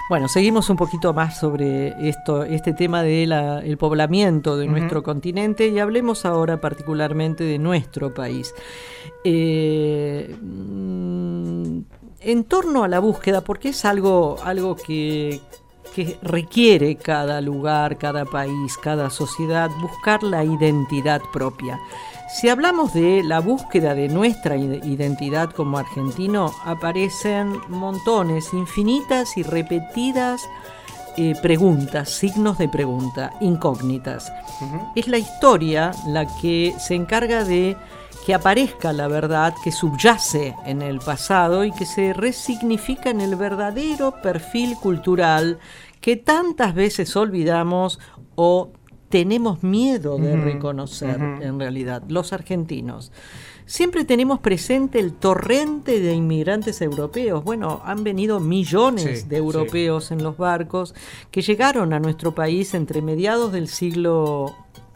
Bueno, seguimos un poquito más sobre este tema del poblamiento de nuestro continente, y hablemos ahora particularmente de nuestro país. En torno a la búsqueda, porque es algo que requiere cada lugar, cada país, cada sociedad, buscar la identidad propia. Si hablamos de la búsqueda de nuestra identidad como argentino, aparecen montones, infinitas y repetidas preguntas, signos de pregunta, incógnitas. Es la historia la que se encarga de que aparezca la verdad que subyace en el pasado y que se resignifica en el verdadero perfil cultural que tantas veces olvidamos o tenemos miedo de reconocer. En realidad, los argentinos siempre tenemos presente el torrente de inmigrantes europeos. Bueno, han venido millones de europeos en los barcos que llegaron a nuestro país entre mediados del siglo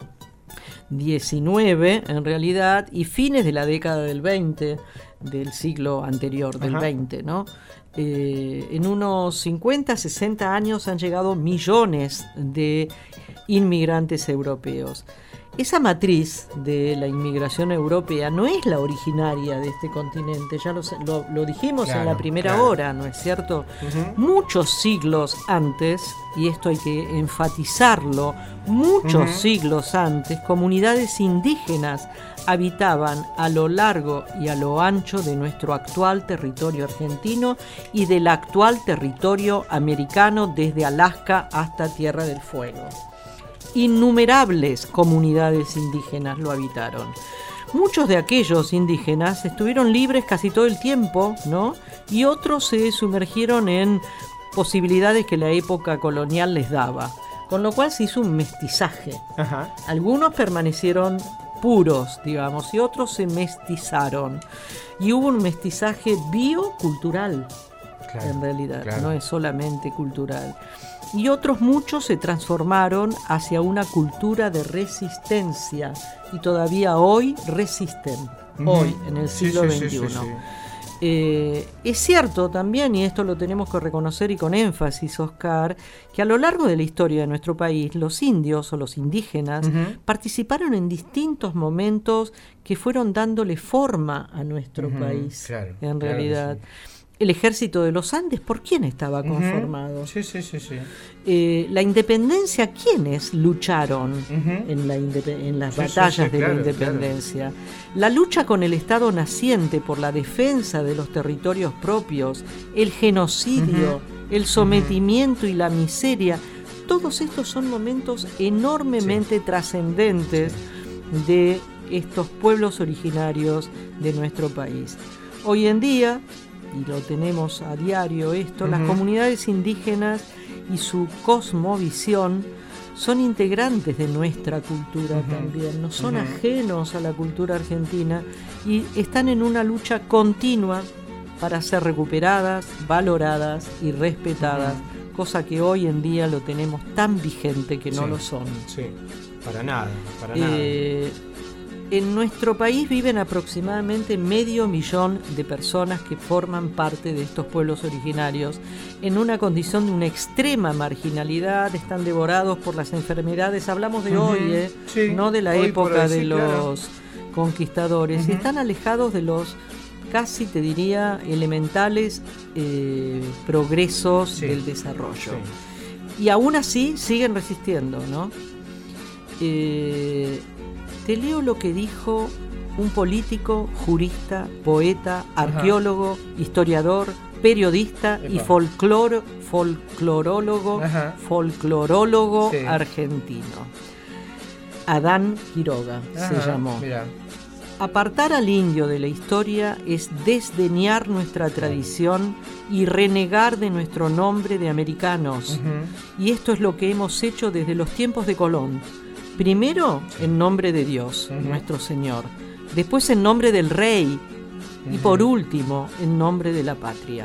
XIX, en realidad, y fines de la década del 20, del siglo anterior, del 20, ¿no? En unos 50, 60 años han llegado millones de inmigrantes europeos. Esa matriz de la inmigración europea no es la originaria de este continente, ya lo dijimos en la primera hora, ¿no es cierto? Muchos siglos antes, y esto hay que enfatizarlo, muchos siglos antes, comunidades indígenas habitaban a lo largo y a lo ancho de nuestro actual territorio argentino y del actual territorio americano, desde Alaska hasta Tierra del Fuego. Innumerables comunidades indígenas lo habitaron. Muchos de aquellos indígenas estuvieron libres casi todo el tiempo, ¿no? Y otros se sumergieron en posibilidades que la época colonial les daba, con lo cual se hizo un mestizaje. Algunos permanecieron puros, digamos, y otros se mestizaron. Y hubo un mestizaje biocultural, en realidad, no es solamente cultural. Y otros muchos se transformaron hacia una cultura de resistencia y todavía hoy resisten, hoy en el siglo XXI. Es cierto también, y esto lo tenemos que reconocer y con énfasis, Oscar, que a lo largo de la historia de nuestro país, los indios o los indígenas participaron en distintos momentos que fueron dándole forma a nuestro país, en realidad. El ejército de los Andes, ¿por quién estaba conformado? La independencia, ¿quiénes lucharon en las batallas de la independencia? La lucha con el Estado naciente por la defensa de los territorios propios, el genocidio, el sometimiento y la miseria, todos estos son momentos enormemente trascendentes de estos pueblos originarios de nuestro país. Hoy en día, y lo tenemos a diario esto, las comunidades indígenas y su cosmovisión son integrantes de nuestra cultura también, no son ajenos a la cultura argentina y están en una lucha continua para ser recuperadas, valoradas y respetadas, cosa que hoy en día lo tenemos tan vigente que no lo son. Para nada. En nuestro país viven aproximadamente 500.000 de personas que forman parte de estos pueblos originarios en una condición de una extrema marginalidad, están devorados por las enfermedades, hablamos de hoy, no de la época de los conquistadores, y están alejados de los casi, te diría, elementales progresos del desarrollo. Y aún así siguen resistiendo, ¿no? Te leo lo que dijo un político, jurista, poeta, arqueólogo, historiador, periodista y folclorólogo argentino. Adán Quiroga se llamó. Apartar al indio de la historia es desdeñar nuestra tradición y renegar de nuestro nombre de americanos. Y esto es lo que hemos hecho desde los tiempos de Colón. Primero, en nombre de Dios, nuestro Señor. Después, en nombre del Rey. Y por último, en nombre de la patria.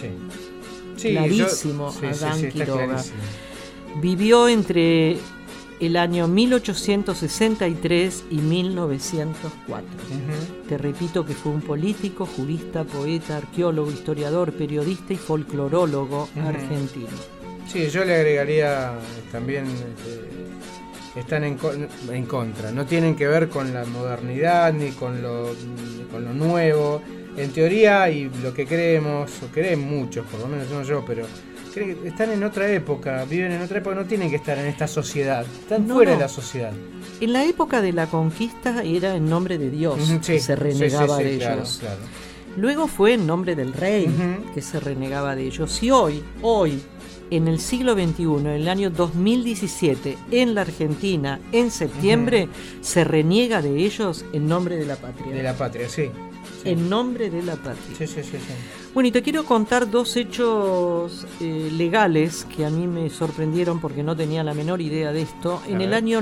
Clarísimo, Adán Quiroga. Vivió entre el año 1863 y 1904. Te repito que fue un político, jurista, poeta, arqueólogo, historiador, periodista y folclorólogo argentino. Sí, yo le agregaría también, están en contra, no tienen que ver con la modernidad ni con lo nuevo. En teoría, y lo que creemos, o creen muchos, por lo menos no yo, pero están en otra época, viven en otra época, no tienen que estar en esta sociedad, están fuera de la sociedad. En la época de la conquista era en nombre de Dios que se renegaba de ellos. Claro. Luego fue en nombre del rey que se renegaba de ellos. Y hoy, en el siglo XXI, en el año 2017, en la Argentina, en septiembre, se reniega de ellos en nombre de la patria. De la patria, sí. En nombre de la patria. Sí. Bueno, y te quiero contar dos hechos legales que a mí me sorprendieron porque no tenía la menor idea de esto. En el año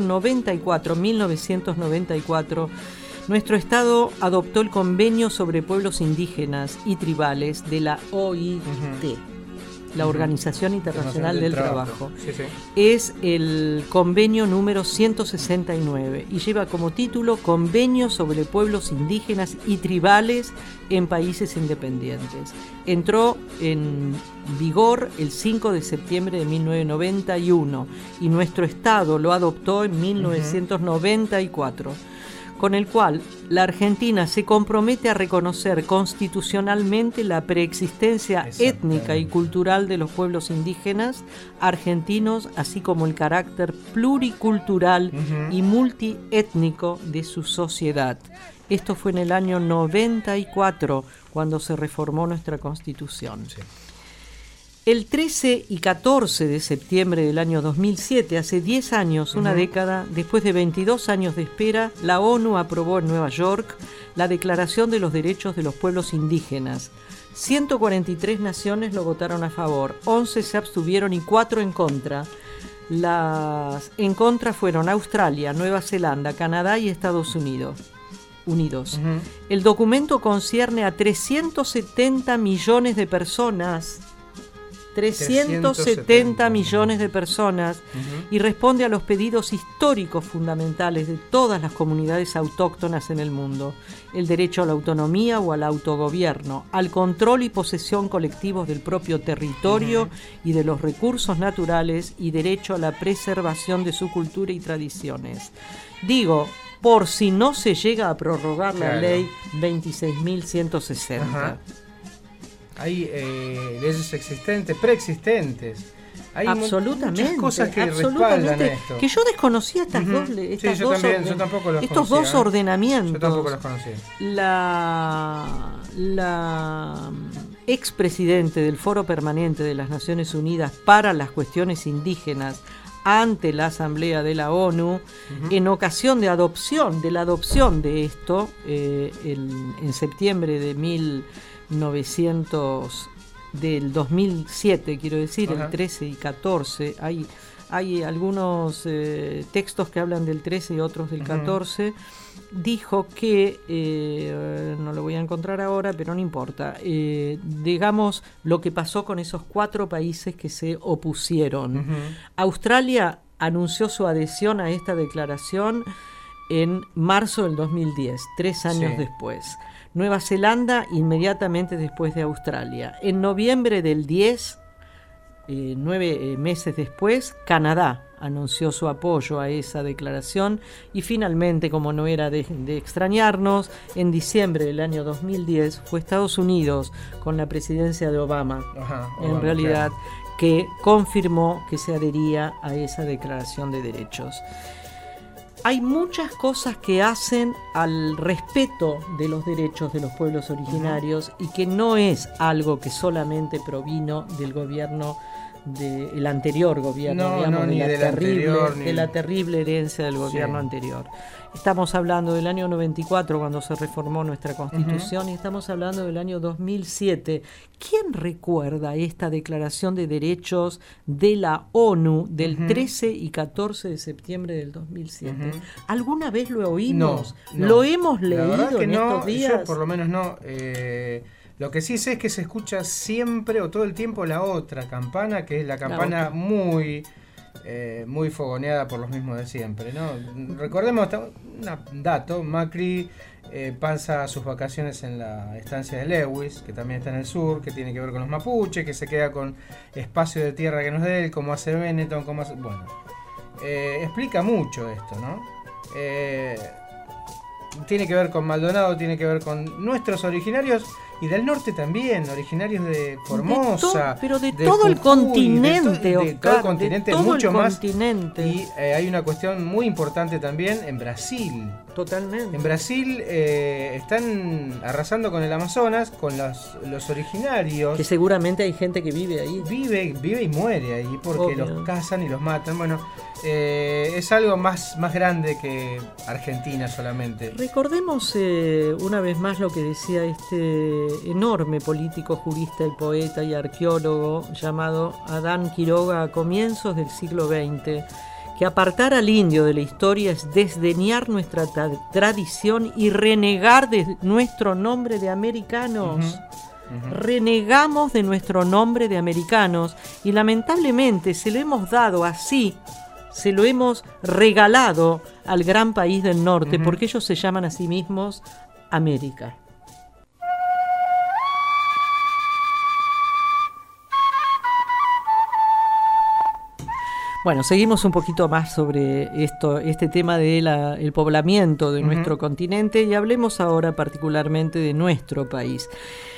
1994, nuestro Estado adoptó el Convenio sobre Pueblos Indígenas y Tribales de la OIT. La Organización Internacional del Trabajo. Sí. Es el convenio número 169 y lleva como título Convenio sobre Pueblos Indígenas y Tribales en Países Independientes. Entró en vigor el 5 de septiembre de 1991 y nuestro Estado lo adoptó en 1994. Con el cual la Argentina se compromete a reconocer constitucionalmente la preexistencia étnica y cultural de los pueblos indígenas argentinos, así como el carácter pluricultural y multiétnico de su sociedad. Esto fue en el año 94, cuando se reformó nuestra Constitución. Sí. El 13 y 14 de septiembre del año 2007, hace 10 años, una década, después de 22 años de espera, la ONU aprobó en Nueva York la Declaración de los Derechos de los Pueblos Indígenas. 143 naciones lo votaron a favor, 11 se abstuvieron y 4 en contra. Las en contra fueron Australia, Nueva Zelanda, Canadá y Estados Unidos. El documento concierne a 370 millones de personas. 370 millones de personas y responde a los pedidos históricos fundamentales de todas las comunidades autóctonas en el mundo: el derecho a la autonomía o al autogobierno, al control y posesión colectivos del propio territorio y de los recursos naturales, y derecho a la preservación de su cultura y tradiciones. Digo, por si no se llega a prorrogar la ley 26.160. Hay leyes existentes, preexistentes. Hay muchas cosas que respaldan esto. Que yo desconocía estas dos leyes. Sí, yo tampoco los estos conocía, dos ordenamientos. Yo tampoco los conocía. La expresidente del Foro Permanente de las Naciones Unidas para las Cuestiones Indígenas ante la Asamblea de la ONU, en ocasión de la adopción de esto, en septiembre de 2007, quiero decir, el 13 y 14, hay algunos textos que hablan del 13 y otros del 14, dijo que, no lo voy a encontrar ahora, pero no importa, digamos lo que pasó con esos 4 países que se opusieron. Australia anunció su adhesión a esta declaración en marzo del 2010, 3 años después. Nueva Zelanda inmediatamente después de Australia. En noviembre del 10, 9 meses después, Canadá anunció su apoyo a esa declaración, y finalmente, como no era de extrañarnos, en diciembre del año 2010 fue Estados Unidos, con la presidencia de Obama, que confirmó que se adhería a esa declaración de derechos. Hay muchas cosas que hacen al respeto de los derechos de los pueblos originarios y que no es algo que solamente provino del gobierno, del anterior gobierno, de la terrible herencia del gobierno anterior. Estamos hablando del año 94, cuando se reformó nuestra Constitución, y estamos hablando del año 2007. ¿Quién recuerda esta Declaración de Derechos de la ONU del 13 y 14 de septiembre del 2007? ¿Alguna vez lo oímos? No. ¿Lo hemos leído en estos días? Yo por lo menos no. Lo que sí sé es que se escucha siempre o todo el tiempo la otra campana, que es la campana muy muy fogoneada por los mismos de siempre, ¿no? Recordemos un dato: Macri pasa sus vacaciones en la estancia de Lewis, que también está en el sur, que tiene que ver con los mapuches, que se queda con espacio de tierra que no es de él, como hace Benetton, bueno, explica mucho esto, ¿no? Tiene que ver con Maldonado, tiene que ver con nuestros originarios y del norte también, originarios de Formosa, pero de de todo Jujuy, el continente, de todo el continente, de todo mucho el más. continente. Y hay una cuestión muy importante también en Brasil. Totalmente. En Brasil están arrasando con el Amazonas, con los originarios. Que seguramente hay gente que vive ahí. Vive y muere ahí porque Obvio. los cazan y los matan. Bueno, es algo más grande que Argentina solamente. Recordemos una vez más lo que decía este enorme político, jurista y poeta y arqueólogo llamado Adán Quiroga a comienzos del siglo XX, que apartar al indio de la historia es desdeñar nuestra tradición y renegar de nuestro nombre de americanos. Renegamos de nuestro nombre de americanos y lamentablemente se lo hemos dado así, se lo hemos regalado al gran país del norte, porque ellos se llaman a sí mismos América. Bueno, seguimos un poquito más sobre este tema del poblamiento de nuestro continente y hablemos ahora particularmente de nuestro país.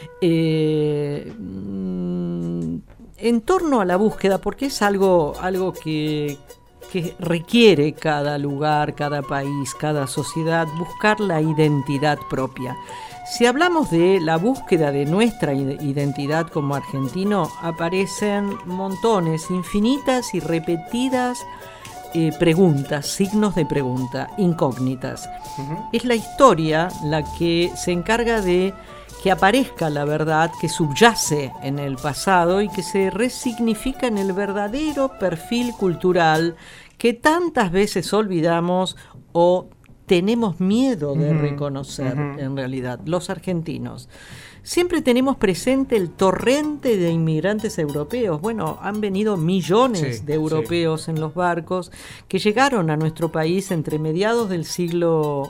En torno a la búsqueda, porque es algo que requiere cada lugar, cada país, cada sociedad, buscar la identidad propia. Si hablamos de la búsqueda de nuestra identidad como argentino, aparecen montones, infinitas y repetidas preguntas, signos de pregunta, incógnitas. Es la historia la que se encarga de que aparezca la verdad que subyace en el pasado y que se resignifica en el verdadero perfil cultural que tantas veces olvidamos o tenemos miedo de reconocer en realidad, los argentinos. Siempre tenemos presente el torrente de inmigrantes europeos. Bueno, han venido millones de europeos en los barcos que llegaron a nuestro país entre mediados del siglo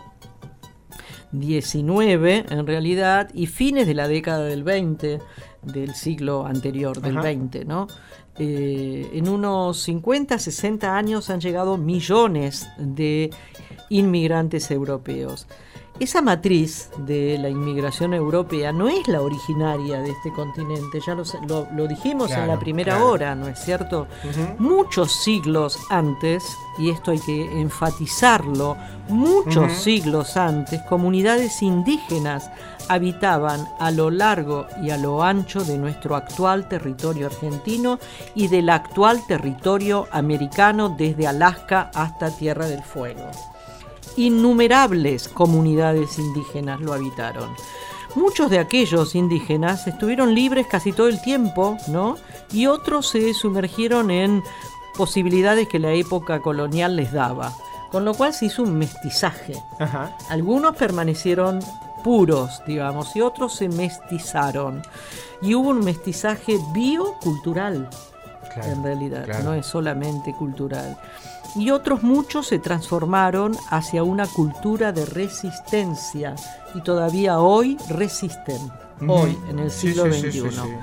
XIX, en realidad, y fines de la década del 20, del siglo anterior, del 20, ¿no? En unos 50, 60 años han llegado millones de inmigrantes europeos. Esa matriz de la inmigración europea no es la originaria de este continente, ya lo dijimos en la primera hora, ¿no es cierto? Muchos siglos antes, y esto hay que enfatizarlo, muchos siglos antes, comunidades indígenas habitaban a lo largo y a lo ancho de nuestro actual territorio argentino y del actual territorio americano desde Alaska hasta Tierra del Fuego. Innumerables comunidades indígenas lo habitaron. Muchos de aquellos indígenas estuvieron libres casi todo el tiempo, ¿no? Y otros se sumergieron en posibilidades que la época colonial les daba, con lo cual se hizo un mestizaje. Algunos permanecieron puros, digamos, y otros se mestizaron. Y hubo un mestizaje biocultural, en realidad, no es solamente cultural. Y otros muchos se transformaron hacia una cultura de resistencia y todavía hoy resisten, hoy en el siglo XXI.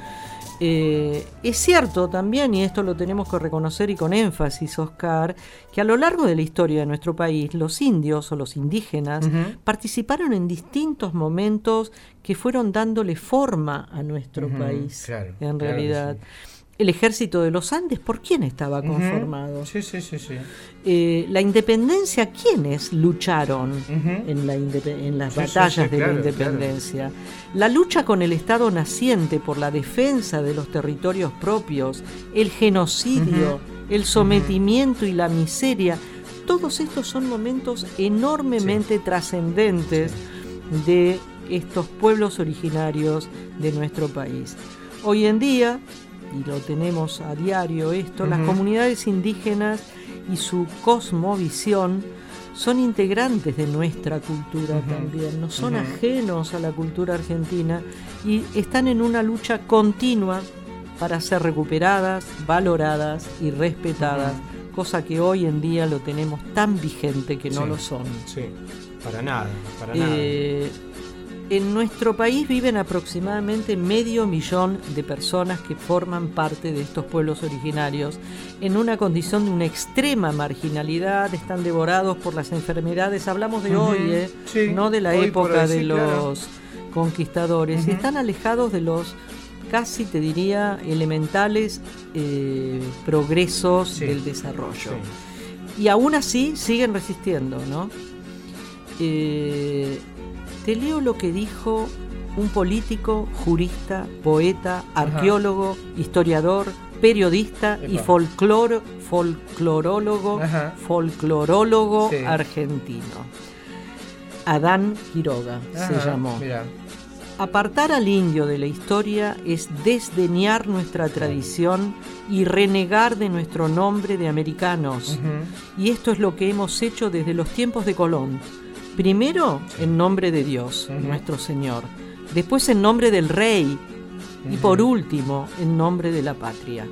Es cierto también, y esto lo tenemos que reconocer y con énfasis, Oscar, que a lo largo de la historia de nuestro país, los indios o los indígenas participaron en distintos momentos que fueron dándole forma a nuestro país, en realidad. El ejército de los Andes, ¿por quién estaba conformado? La independencia, ¿quiénes lucharon en las batallas de la independencia? La lucha con el Estado naciente por la defensa de los territorios propios, el genocidio, el sometimiento y la miseria, todos estos son momentos enormemente trascendentes de estos pueblos originarios de nuestro país. Hoy en día, y lo tenemos a diario esto, las comunidades indígenas y su cosmovisión son integrantes de nuestra cultura también, no son ajenos a la cultura argentina y están en una lucha continua para ser recuperadas, valoradas y respetadas cosa que hoy en día lo tenemos tan vigente que no lo son. Sí, para nada. En nuestro país viven aproximadamente 500.000 de personas que forman parte de estos pueblos originarios en una condición de una extrema marginalidad, están devorados por las enfermedades, hablamos de hoy, no de la época de los conquistadores, y están alejados de los casi, te diría, elementales progresos del desarrollo. Y aún así siguen resistiendo, ¿no? Te leo lo que dijo un político, jurista, poeta, arqueólogo, historiador, periodista y folclorólogo argentino. Adán Quiroga se llamó. Mirá. Apartar al indio de la historia es desdeñar nuestra tradición y renegar de nuestro nombre de americanos. Y esto es lo que hemos hecho desde los tiempos de Colón. Primero, en nombre de Dios, nuestro Señor. Después, en nombre del Rey. Y por último, en nombre de la patria.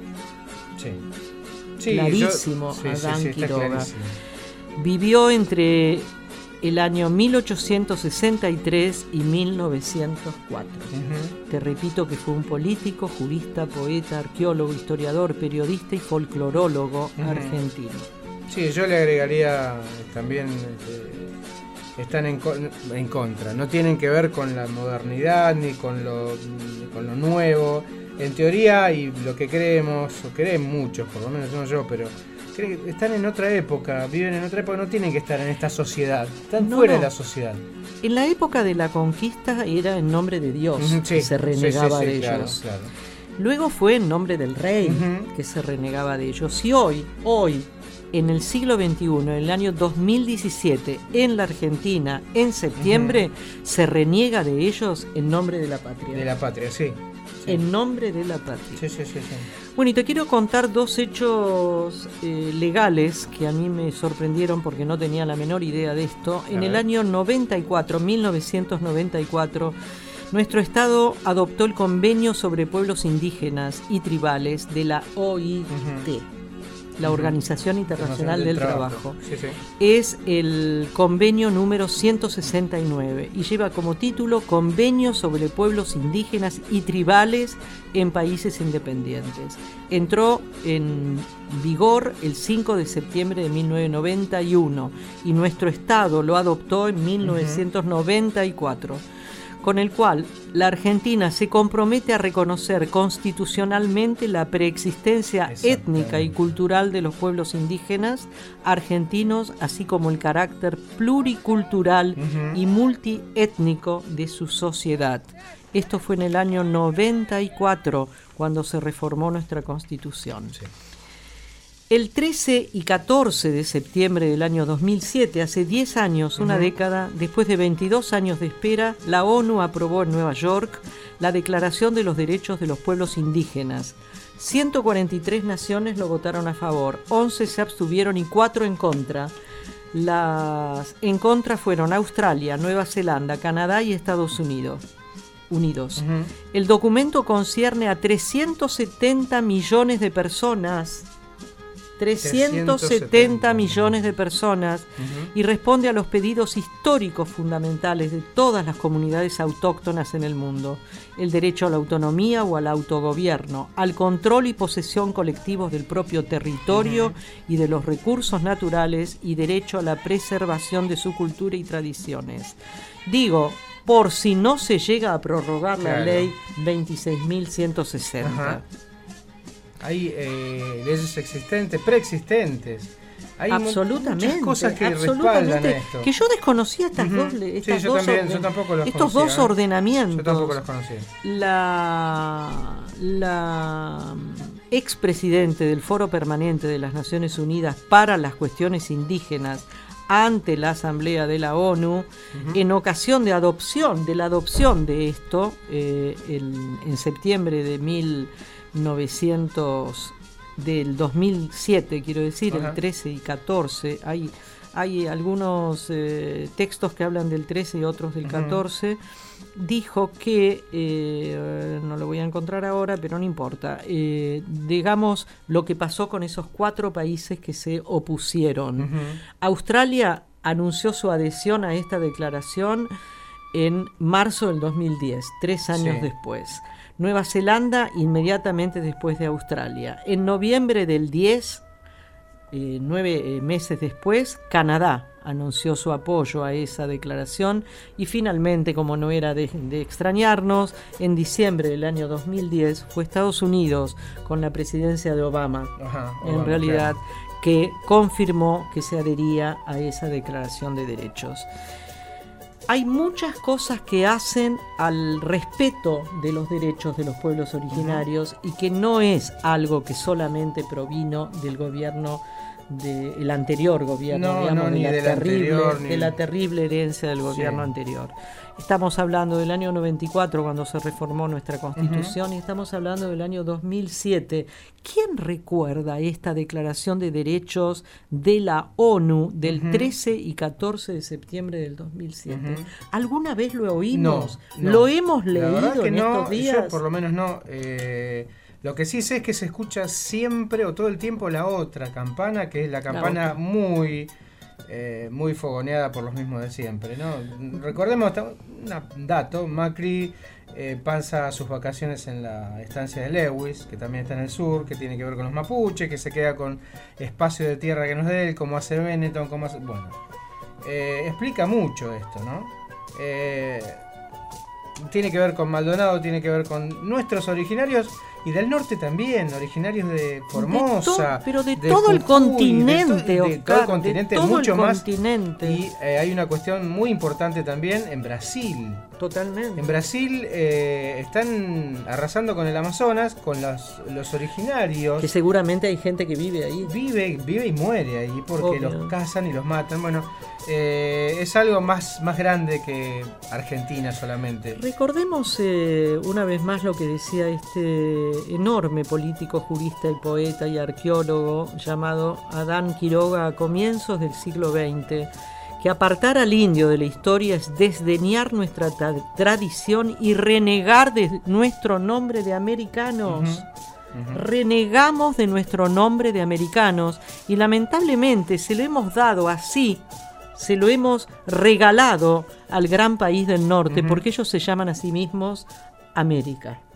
Clarísimo, Adán Quiroga. Vivió entre el año 1863 y 1904. Te repito que fue un político, jurista, poeta, arqueólogo, historiador, periodista y folclorólogo argentino. Sí, yo le agregaría también... están en contra, no tienen que ver con la modernidad ni con lo nuevo. En teoría, y lo que creemos, o creen muchos, por lo menos no yo, pero creen que están en otra época, viven en otra época, no tienen que estar en esta sociedad, están fuera de la sociedad. En la época de la conquista era en nombre de Dios que se renegaba de ellos. Claro. Luego fue en nombre del Rey que se renegaba de ellos. Y hoy, en el siglo XXI, en el año 2017, en la Argentina, en septiembre, se reniega de ellos en nombre de la patria. De la patria, sí. En nombre de la patria. Sí. Bueno, y te quiero contar dos hechos legales que a mí me sorprendieron porque no tenía la menor idea de esto. En el año 1994, nuestro Estado adoptó el Convenio sobre Pueblos Indígenas y Tribales de la OIT. La Organización Internacional del Trabajo. Es el convenio número 169 y lleva como título Convenio sobre Pueblos Indígenas y Tribales en Países Independientes. Entró en vigor el 5 de septiembre de 1991 y nuestro Estado lo adoptó en 1994. Con el cual la Argentina se compromete a reconocer constitucionalmente la preexistencia étnica y cultural de los pueblos indígenas argentinos, así como el carácter pluricultural y multiétnico de su sociedad. Esto fue en el año 94, cuando se reformó nuestra Constitución. El 13 y 14 de septiembre del año 2007, hace 10 años, una década, después de 22 años de espera, la ONU aprobó en Nueva York la Declaración de los Derechos de los Pueblos Indígenas. 143 naciones lo votaron a favor, 11 se abstuvieron y 4 en contra. Las en contra fueron Australia, Nueva Zelanda, Canadá y Estados Unidos. El documento concierne a 370 millones de personas. 370 millones de personas y responde a los pedidos históricos fundamentales de todas las comunidades autóctonas en el mundo: el derecho a la autonomía o al autogobierno, al control y posesión colectivos del propio territorio y de los recursos naturales, y derecho a la preservación de su cultura y tradiciones. Digo, por si no se llega a prorrogar la ley 26.160. Hay leyes existentes, preexistentes. Hay muchas cosas que respaldan esto. Que yo desconocía estas dos leyes. Yo tampoco las estos dos ordenamientos. Yo tampoco las conocía. La expresidente del Foro Permanente de las Naciones Unidas para las Cuestiones Indígenas ante la Asamblea de la ONU, en ocasión de la adopción de esto, en septiembre de 1900 del 2007, quiero decir, el 13 y 14, hay hay algunos textos que hablan del 13 y otros del 14, dijo que, no lo voy a encontrar ahora, pero no importa, digamos lo que pasó con esos 4 países que se opusieron. Australia anunció su adhesión a esta declaración en marzo del 2010, 3 años después. Nueva Zelanda inmediatamente después de Australia. En noviembre del 10, 9 meses después, Canadá anunció su apoyo a esa declaración y finalmente, como no era de extrañarnos, en diciembre del año 2010 fue Estados Unidos, con la presidencia de Obama, en realidad, que confirmó que se adhería a esa declaración de derechos. Hay muchas cosas que hacen al respeto de los derechos de los pueblos originarios y que no es algo que solamente provino del gobierno, del anterior gobierno, de la terrible herencia del gobierno anterior. Estamos hablando del año 94, cuando se reformó nuestra Constitución, y estamos hablando del año 2007. ¿Quién recuerda esta Declaración de Derechos de la ONU del 13 y 14 de septiembre del 2007? ¿Alguna vez lo oímos? No. ¿Lo hemos leído en estos días? Yo por lo menos no. Lo que sí sé es que se escucha siempre o todo el tiempo la otra campana, que es la campana muy fogoneada por los mismos de siempre, ¿no? Recordemos un dato: Macri pasa sus vacaciones en la estancia de Lewis, que también está en el sur, que tiene que ver con los mapuches, que se queda con espacio de tierra que no es de él, como hace Benetton, bueno, explica mucho esto, ¿no? Tiene que ver con Maldonado, tiene que ver con nuestros originarios y del norte también, originarios de Formosa, pero de todo el continente, de todo el continente, mucho más. Continente. Y hay una cuestión muy importante también en Brasil. Totalmente. En Brasil están arrasando con el Amazonas, con los originarios. Que seguramente hay gente que vive ahí. Vive y muere ahí porque los cazan y los matan. Bueno, es algo más grande que Argentina solamente. Recordemos una vez más lo que decía este enorme político, jurista y poeta y arqueólogo llamado Adán Quiroga a comienzos del siglo XX, que apartar al indio de la historia es desdeñar nuestra tradición y renegar de nuestro nombre de americanos. Renegamos de nuestro nombre de americanos y lamentablemente se lo hemos dado así, se lo hemos regalado al gran país del norte, porque ellos se llaman a sí mismos América.